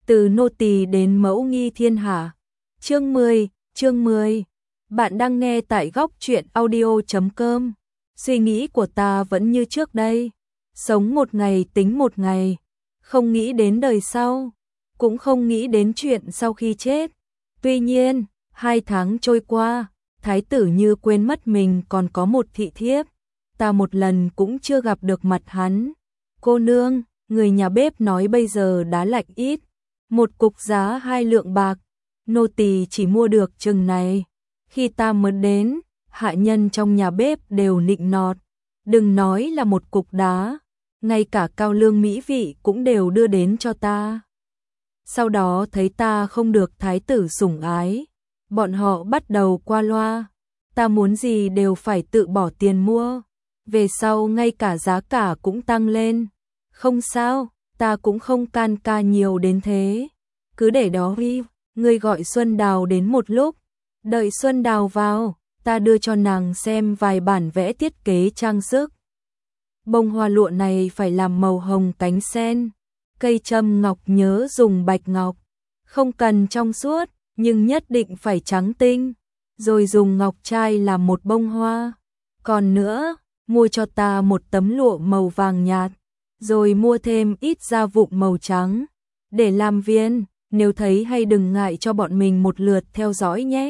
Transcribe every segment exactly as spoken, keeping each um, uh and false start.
Từ nô tỳ đến mẫu nghi thiên hạ. Chương mười, chương mười. Bạn đang nghe tại góc truyện audio chấm com. Suy nghĩ của ta vẫn như trước đây, sống một ngày tính một ngày, không nghĩ đến đời sau, cũng không nghĩ đến chuyện sau khi chết. Tuy nhiên, hai tháng trôi qua, thái tử như quên mất mình còn có một thị thiếp, ta một lần cũng chưa gặp được mặt hắn. Cô nương, người nhà bếp nói bây giờ đá lạnh ít, một cục giá hai lượng bạc, nô tỳ chỉ mua được chừng này. Khi ta mới đến, hạ nhân trong nhà bếp đều nịnh nọt, đừng nói là một cục đá, ngay cả cao lương mỹ vị cũng đều đưa đến cho ta. Sau đó thấy ta không được thái tử sủng ái, bọn họ bắt đầu qua loa, ta muốn gì đều phải tự bỏ tiền mua, về sau ngay cả giá cả cũng tăng lên. Không sao, ta cũng không can ca nhiều đến thế, cứ để đó đi. Ngươi gọi Xuân Đào đến một lúc, đợi Xuân Đào vào, ta đưa cho nàng xem vài bản vẽ thiết kế trang sức. Bông hoa lụa này phải làm màu hồng cánh sen, cây châm ngọc nhớ dùng bạch ngọc, không cần trong suốt, nhưng nhất định phải trắng tinh, rồi dùng ngọc trai làm một bông hoa. Còn nữa, mua cho ta một tấm lụa màu vàng nhạt, rồi mua thêm ít da vụn màu trắng, để làm viên. Nếu thấy hay đừng ngại cho bọn mình một lượt theo dõi nhé.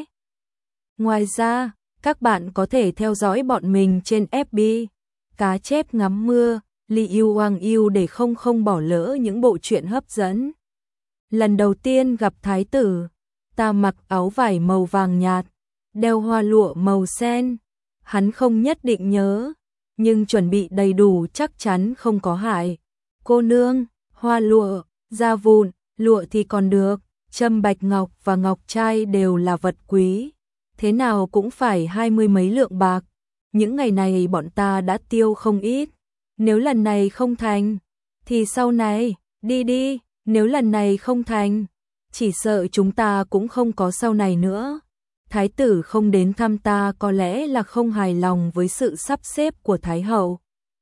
Ngoài ra, các bạn có thể theo dõi bọn mình trên ép bê, Cá Chép Ngắm Mưa, Li Yêu Hoàng Yêu để không không bỏ lỡ những bộ truyện hấp dẫn. Lần đầu tiên gặp thái tử, ta mặc áo vải màu vàng nhạt, đeo hoa lụa màu sen. Hắn không nhất định nhớ, nhưng chuẩn bị đầy đủ chắc chắn không có hại. Cô nương, hoa lụa, da vụn, lụa thì còn được, châm bạch ngọc và ngọc trai đều là vật quý, thế nào cũng phải hai mươi mấy lượng bạc. Những ngày này bọn ta đã tiêu không ít, nếu lần này không thành, thì sau này, đi đi, nếu lần này không thành, chỉ sợ chúng ta cũng không có sau này nữa. Thái tử không đến thăm ta có lẽ là không hài lòng với sự sắp xếp của Thái hậu.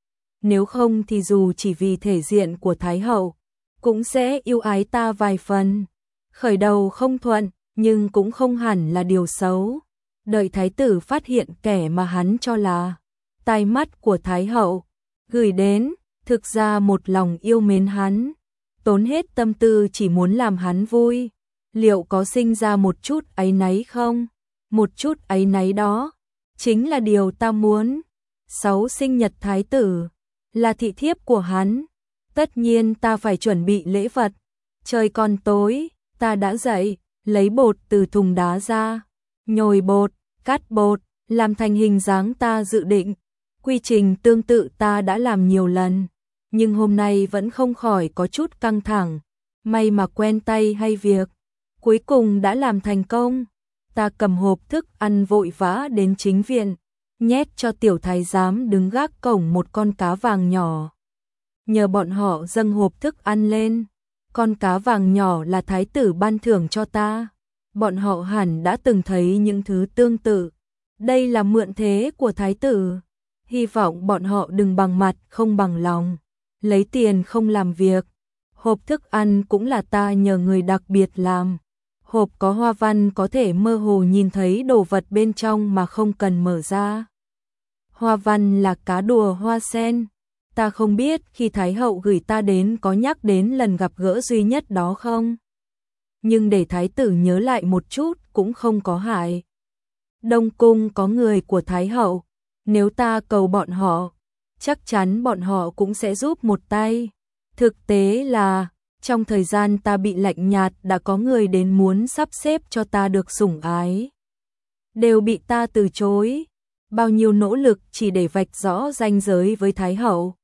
Nếu không thì dù chỉ vì thể diện của Thái hậu, cũng sẽ yêu ái ta vài phần. Khởi đầu không thuận, nhưng cũng không hẳn là điều xấu. Đợi thái tử phát hiện kẻ mà hắn cho là tai mắt của Thái hậu gửi đến, thực ra một lòng yêu mến hắn, tốn hết tâm tư chỉ muốn làm hắn vui, liệu có sinh ra một chút áy náy không? Một chút áy náy đó chính là điều ta muốn. Sáu sinh nhật thái tử, là thị thiếp của hắn, tất nhiên ta phải chuẩn bị lễ vật. Trời còn tối, ta đã dậy, lấy bột từ thùng đá ra, nhồi bột, cắt bột, làm thành hình dáng ta dự định. Quy trình tương tự ta đã làm nhiều lần, nhưng hôm nay vẫn không khỏi có chút căng thẳng. May mà quen tay hay việc, cuối cùng đã làm thành công. Ta cầm hộp thức ăn vội vã đến chính viện, nhét cho tiểu thái giám đứng gác cổng một con cá vàng nhỏ. Nhờ bọn họ dâng hộp thức ăn lên, con cá vàng nhỏ là thái tử ban thưởng cho ta. Bọn họ hẳn đã từng thấy những thứ tương tự. Đây là mượn thế của thái tử. Hy vọng bọn họ đừng bằng mặt không bằng lòng, lấy tiền không làm việc. Hộp thức ăn cũng là ta nhờ người đặc biệt làm. Hộp có hoa văn có thể mơ hồ nhìn thấy đồ vật bên trong mà không cần mở ra. Hoa văn là cá đùa hoa sen. Ta không biết khi Thái hậu gửi ta đến có nhắc đến lần gặp gỡ duy nhất đó không? Nhưng để thái tử nhớ lại một chút cũng không có hại. Đông cung có người của Thái hậu, nếu ta cầu bọn họ, chắc chắn bọn họ cũng sẽ giúp một tay. Thực tế là, trong thời gian ta bị lạnh nhạt đã có người đến muốn sắp xếp cho ta được sủng ái, đều bị ta từ chối. Bao nhiêu nỗ lực chỉ để vạch rõ ranh giới với Thái hậu.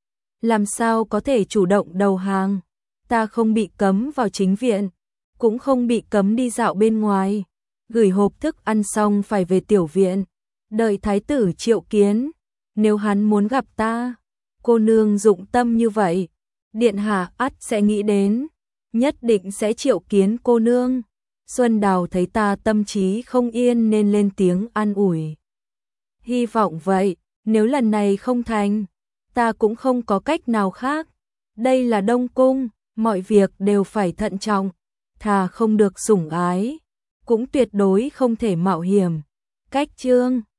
Làm sao có thể chủ động đầu hàng? Ta không bị cấm vào chính viện, cũng không bị cấm đi dạo bên ngoài. Gửi hộp thức ăn xong phải về tiểu viện, đợi thái tử triệu kiến. Nếu hắn muốn gặp ta, cô nương dụng tâm như vậy, điện hạ ắt sẽ nghĩ đến, nhất định sẽ triệu kiến cô nương. Xuân Đào thấy ta tâm trí không yên nên lên tiếng an ủi. Hy vọng vậy, nếu lần này không thành, ta cũng không có cách nào khác. Đây là Đông cung, Mọi việc đều phải thận trọng, thà không được sủng ái, cũng tuyệt đối không thể mạo hiểm. Cách chương